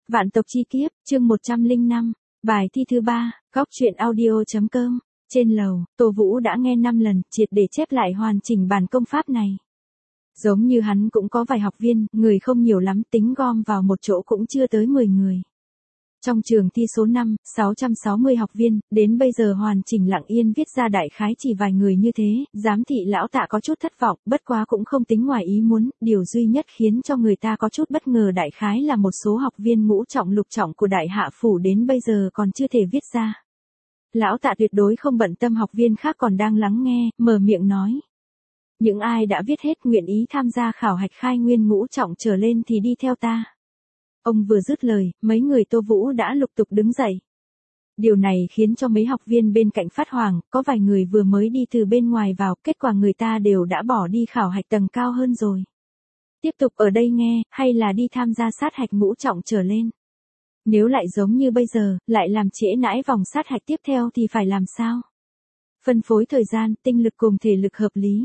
Vạn tộc chi kiếp, chương 105, bài thi thứ 3, góc truyện audio.com. Trên lầu, Tô Vũ đã nghe 5 lần, triệt để chép lại hoàn chỉnh bản công pháp này. Giống như hắn cũng có vài học viên, người không nhiều lắm, tính gom vào một chỗ cũng chưa tới 10 người. Trong trường thi số 5, 660 học viên, đến bây giờ hoàn chỉnh lặng yên viết ra đại khái chỉ vài người như thế, giám thị lão Tạ có chút thất vọng, bất quá cũng không tính ngoài ý muốn, điều duy nhất khiến cho người ta có chút bất ngờ đại khái là một số học viên ngũ trọng lục trọng của đại hạ phủ đến bây giờ còn chưa thể viết ra. Lão Tạ tuyệt đối không bận tâm học viên khác còn đang lắng nghe, mở miệng nói. Những ai đã viết hết nguyện ý tham gia khảo hạch khai nguyên ngũ trọng trở lên thì đi theo ta. Ông vừa dứt lời, mấy người Tô Vũ đã lục tục đứng dậy. Điều này khiến cho mấy học viên bên cạnh phát hoảng, có vài người vừa mới đi từ bên ngoài vào, kết quả người ta đều đã bỏ đi khảo hạch tầng cao hơn rồi. Tiếp tục ở đây nghe, hay là đi tham gia sát hạch ngũ trọng trở lên. Nếu lại giống như bây giờ, lại làm trễ nãi vòng sát hạch tiếp theo thì phải làm sao? Phân phối thời gian, tinh lực cùng thể lực hợp lý.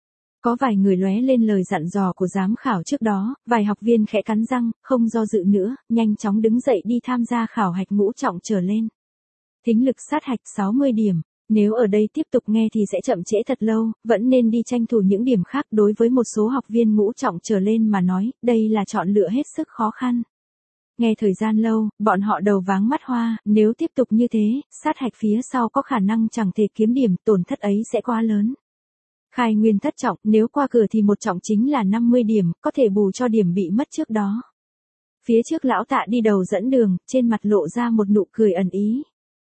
Có vài người lóe lên lời dặn dò của giám khảo trước đó, vài học viên khẽ cắn răng, không do dự nữa, nhanh chóng đứng dậy đi tham gia khảo hạch ngũ trọng trở lên. Thính lực sát hạch 60 điểm, nếu ở đây tiếp tục nghe thì sẽ chậm trễ thật lâu, vẫn nên đi tranh thủ những điểm khác. Đối với một số học viên ngũ trọng trở lên mà nói, đây là chọn lựa hết sức khó khăn. Nghe thời gian lâu, bọn họ đầu váng mắt hoa, nếu tiếp tục như thế, sát hạch phía sau có khả năng chẳng thể kiếm điểm, tổn thất ấy sẽ quá lớn. Khai nguyên thất trọng, nếu qua cửa thì một trọng chính là 50 điểm, có thể bù cho điểm bị mất trước đó. Phía trước lão Tạ đi đầu dẫn đường, trên mặt lộ ra một nụ cười ẩn ý.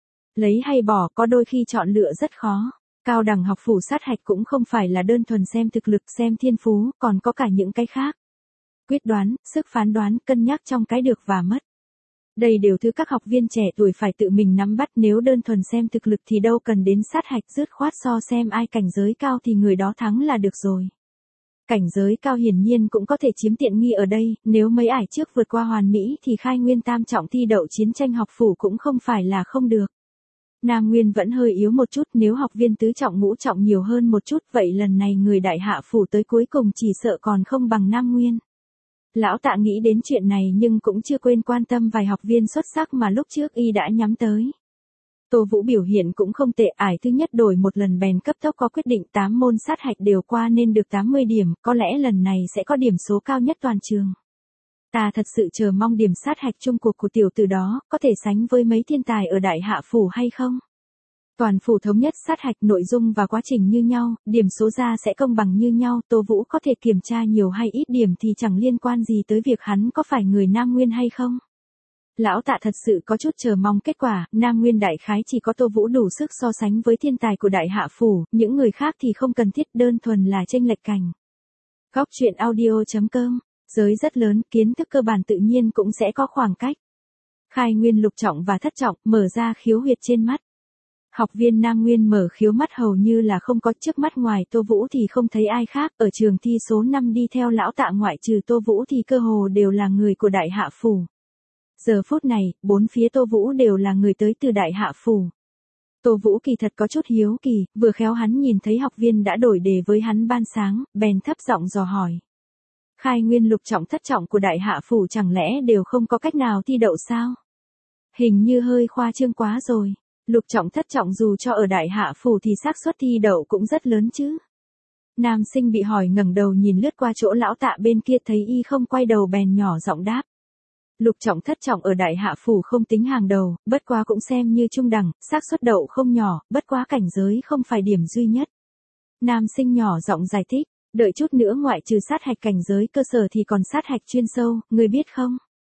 Lấy hay bỏ có đôi khi chọn lựa rất khó. Cao đẳng học phủ sát hạch cũng không phải là đơn thuần xem thực lực xem thiên phú, còn có cả những cái khác. Quyết đoán, sức phán đoán, cân nhắc trong cái được và mất. Đây đều thứ các học viên trẻ tuổi phải tự mình nắm bắt, nếu đơn thuần xem thực lực thì đâu cần đến sát hạch, dứt khoát so xem ai cảnh giới cao thì người đó thắng là được rồi. Cảnh giới cao hiển nhiên cũng có thể chiếm tiện nghi ở đây, nếu mấy ải trước vượt qua hoàn mỹ thì khai nguyên tam trọng thi đậu chiến tranh học phủ cũng không phải là không được. Nam Nguyên vẫn hơi yếu một chút, nếu học viên tứ trọng ngũ trọng nhiều hơn một chút, vậy lần này người đại hạ phủ tới cuối cùng chỉ sợ còn không bằng Nam Nguyên. Lão Tạ nghĩ đến chuyện này nhưng cũng chưa quên quan tâm vài học viên xuất sắc mà lúc trước y đã nhắm tới. Tô Vũ biểu hiện cũng không tệ, ải thứ nhất đổi một lần bèn cấp tốc có quyết định 8 môn sát hạch đều qua nên được 80 điểm, có lẽ lần này sẽ có điểm số cao nhất toàn trường. Ta thật sự chờ mong điểm sát hạch chung cuộc của tiểu tử đó, có thể sánh với mấy thiên tài ở đại hạ phủ hay không? Toàn phủ thống nhất sát hạch, nội dung và quá trình như nhau, điểm số ra sẽ công bằng như nhau, Tô Vũ có thể kiểm tra nhiều hay ít điểm thì chẳng liên quan gì tới việc hắn có phải người Nam Nguyên hay không. Lão Tạ thật sự có chút chờ mong kết quả, Nam Nguyên đại khái chỉ có Tô Vũ đủ sức so sánh với thiên tài của đại hạ phủ, những người khác thì không cần thiết, đơn thuần là chênh lệch cảnh. Góc truyện audio.com, giới rất lớn, kiến thức cơ bản tự nhiên cũng sẽ có khoảng cách. Khai nguyên lục trọng và thất trọng, mở ra khiếu huyệt trên mắt. Học viên Nam Nguyên mở khiếu mắt hầu như là không có, trước mắt ngoài Tô Vũ thì không thấy ai khác, ở trường thi số 5 đi theo lão Tạ ngoại trừ Tô Vũ thì cơ hồ đều là người của đại hạ phủ. Giờ phút này, bốn phía Tô Vũ đều là người tới từ đại hạ phủ. Tô Vũ kỳ thật có chút hiếu kỳ, vừa khéo hắn nhìn thấy học viên đã đổi đề với hắn ban sáng, bèn thấp giọng dò hỏi. Khai nguyên lục trọng thất trọng của đại hạ phủ chẳng lẽ đều không có cách nào thi đậu sao? Hình như hơi khoa trương quá rồi. Lục trọng thất trọng dù cho ở đại hạ phủ thì xác suất thi đậu cũng rất lớn chứ. Nam sinh bị hỏi ngẩng đầu nhìn lướt qua chỗ lão Tạ bên kia, thấy y không quay đầu bèn nhỏ giọng đáp. Lục trọng thất trọng ở đại hạ phủ không tính hàng đầu, bất quá cũng xem như trung đẳng, xác suất đậu không nhỏ, bất quá cảnh giới không phải điểm duy nhất. Nam sinh nhỏ giọng giải thích, đợi chút nữa ngoại trừ sát hạch cảnh giới cơ sở thì còn sát hạch chuyên sâu, người biết không?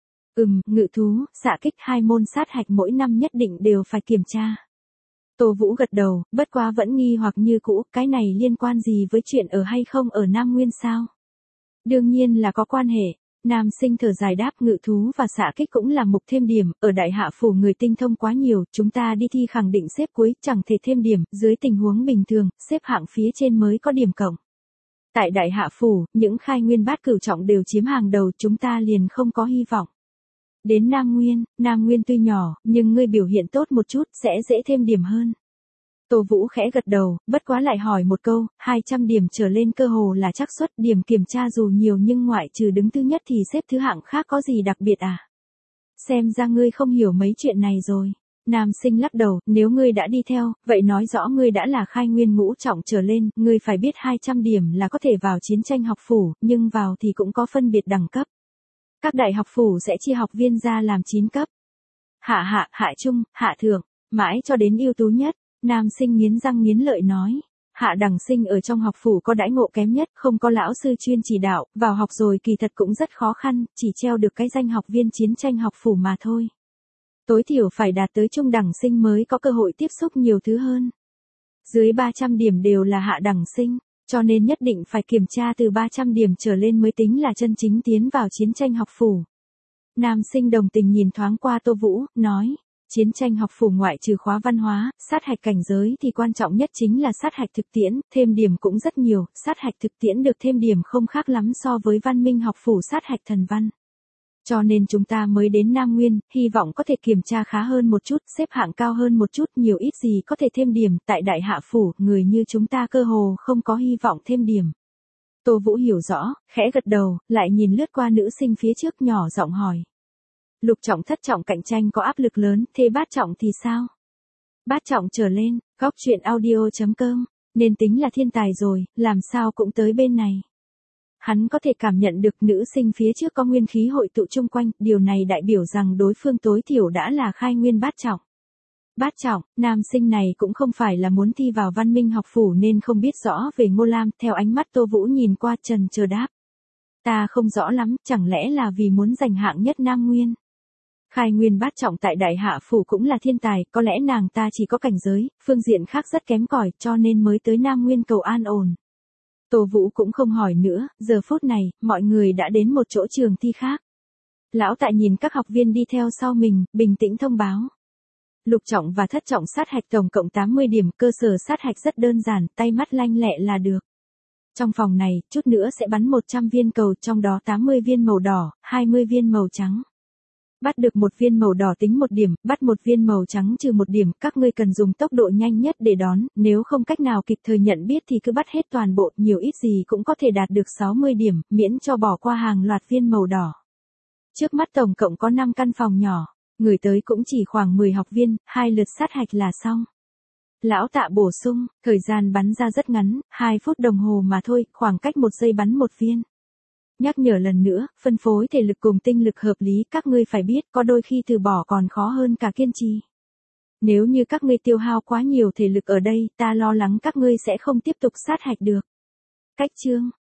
Ngự thú, xạ kích, 2 môn sát hạch mỗi năm nhất định đều phải kiểm tra. Tô Vũ gật đầu, bất quá vẫn nghi hoặc như cũ, cái này liên quan gì với chuyện ở hay không ở Nam Nguyên sao? Đương nhiên là có quan hệ. Nam sinh thở dài đáp, ngự thú và xạ kích cũng là mục thêm điểm, ở đại hạ phủ người tinh thông quá nhiều, chúng ta đi thi khẳng định xếp cuối, chẳng thể thêm điểm, dưới tình huống bình thường, xếp hạng phía trên mới có điểm cộng. Tại đại hạ phủ, những khai nguyên bát cửu trọng đều chiếm hàng đầu, chúng ta liền không có hy vọng. Đến Nam Nguyên tuy nhỏ, nhưng ngươi biểu hiện tốt một chút, sẽ dễ thêm điểm hơn. Tô Vũ khẽ gật đầu, bất quá lại hỏi một câu, 200 điểm trở lên cơ hồ là xác suất, điểm kiểm tra dù nhiều nhưng ngoại trừ đứng thứ nhất thì xếp thứ hạng khác có gì đặc biệt à? Xem ra ngươi không hiểu mấy chuyện này rồi. Nam sinh lắc đầu, nếu ngươi đã đi theo, vậy nói rõ ngươi đã là khai nguyên ngũ trọng trở lên, ngươi phải biết 200 điểm là có thể vào chiến tranh học phủ, nhưng vào thì cũng có phân biệt đẳng cấp. Các đại học phủ sẽ chia học viên ra làm 9 cấp. Hạ trung, hạ thượng, mãi cho đến ưu tú nhất. Nam sinh nghiến răng nghiến lợi nói. Hạ đẳng sinh ở trong học phủ có đãi ngộ kém nhất, không có lão sư chuyên chỉ đạo, vào học rồi kỳ thật cũng rất khó khăn, chỉ treo được cái danh học viên chiến tranh học phủ mà thôi. Tối thiểu phải đạt tới trung đẳng sinh mới có cơ hội tiếp xúc nhiều thứ hơn. Dưới 300 điểm đều là hạ đẳng sinh, cho nên nhất định phải kiểm tra từ 300 điểm trở lên mới tính là chân chính tiến vào chiến tranh học phủ. Nam sinh đồng tình nhìn thoáng qua Tô Vũ, nói, chiến tranh học phủ ngoại trừ khóa văn hóa, sát hạch cảnh giới thì quan trọng nhất chính là sát hạch thực tiễn, thêm điểm cũng rất nhiều, sát hạch thực tiễn được thêm điểm không khác lắm so với văn minh học phủ sát hạch thần văn. Cho nên chúng ta mới đến Nam Nguyên, hy vọng có thể kiểm tra khá hơn một chút, xếp hạng cao hơn một chút, nhiều ít gì có thể thêm điểm, tại đại hạ phủ, người như chúng ta cơ hồ không có hy vọng thêm điểm. Tô Vũ hiểu rõ, khẽ gật đầu, lại nhìn lướt qua nữ sinh phía trước nhỏ giọng hỏi. Lục trọng thất trọng cạnh tranh có áp lực lớn, thế bát trọng thì sao? Bát trọng trở lên, góc truyện audio.com, nên tính là thiên tài rồi, làm sao cũng tới bên này. Hắn có thể cảm nhận được nữ sinh phía trước có nguyên khí hội tụ chung quanh, điều này đại biểu rằng đối phương tối thiểu đã là khai nguyên bát trọng. Bát trọng, nam sinh này cũng không phải là muốn thi vào văn minh học phủ nên không biết rõ về Ngô Lam, theo ánh mắt Tô Vũ nhìn qua trần chờ đáp. Ta không rõ lắm, chẳng lẽ là vì muốn giành hạng nhất Nam Nguyên. Khai nguyên bát trọng tại đại hạ phủ cũng là thiên tài, có lẽ nàng ta chỉ có cảnh giới, phương diện khác rất kém cỏi cho nên mới tới Nam Nguyên cầu an ổn. Tô Vũ cũng không hỏi nữa, giờ phút này, mọi người đã đến một chỗ trường thi khác. Lão Tạ nhìn các học viên đi theo sau mình, bình tĩnh thông báo. Lục trọng và thất trọng sát hạch tổng cộng 80 điểm, cơ sở sát hạch rất đơn giản, tay mắt lanh lẹ là được. Trong phòng này, chút nữa sẽ bắn 100 viên cầu, trong đó 80 viên màu đỏ, 20 viên màu trắng. Bắt được một viên màu đỏ tính 1 điểm, bắt một viên màu trắng trừ 1 điểm, các ngươi cần dùng tốc độ nhanh nhất để đón, nếu không cách nào kịp thời nhận biết thì cứ bắt hết toàn bộ, nhiều ít gì cũng có thể đạt được 60 điểm, miễn cho bỏ qua hàng loạt viên màu đỏ. Trước mắt tổng cộng có 5 căn phòng nhỏ, người tới cũng chỉ khoảng 10 học viên, 2 lượt sát hạch là xong. Lão Tạ bổ sung, thời gian bắn ra rất ngắn, 2 phút đồng hồ mà thôi, khoảng cách 1 giây bắn 1 viên. Nhắc nhở lần nữa, phân phối thể lực cùng tinh lực hợp lý, các ngươi phải biết, có đôi khi từ bỏ còn khó hơn cả kiên trì. Nếu như các ngươi tiêu hao quá nhiều thể lực ở đây, ta lo lắng các ngươi sẽ không tiếp tục sát hạch được. Cách chương